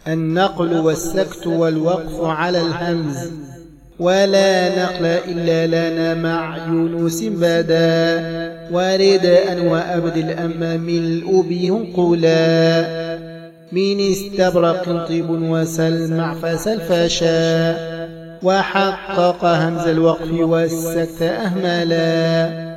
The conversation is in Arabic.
النقل والسكت والوقف على الهمز، ولا نقل إلا لنا مع يونس بدا، ورداء وأبدل أما ملء به قلا، من استبرق طيب وسل مع فسل فشا، وحقق همز الوقف والسكت أهملا.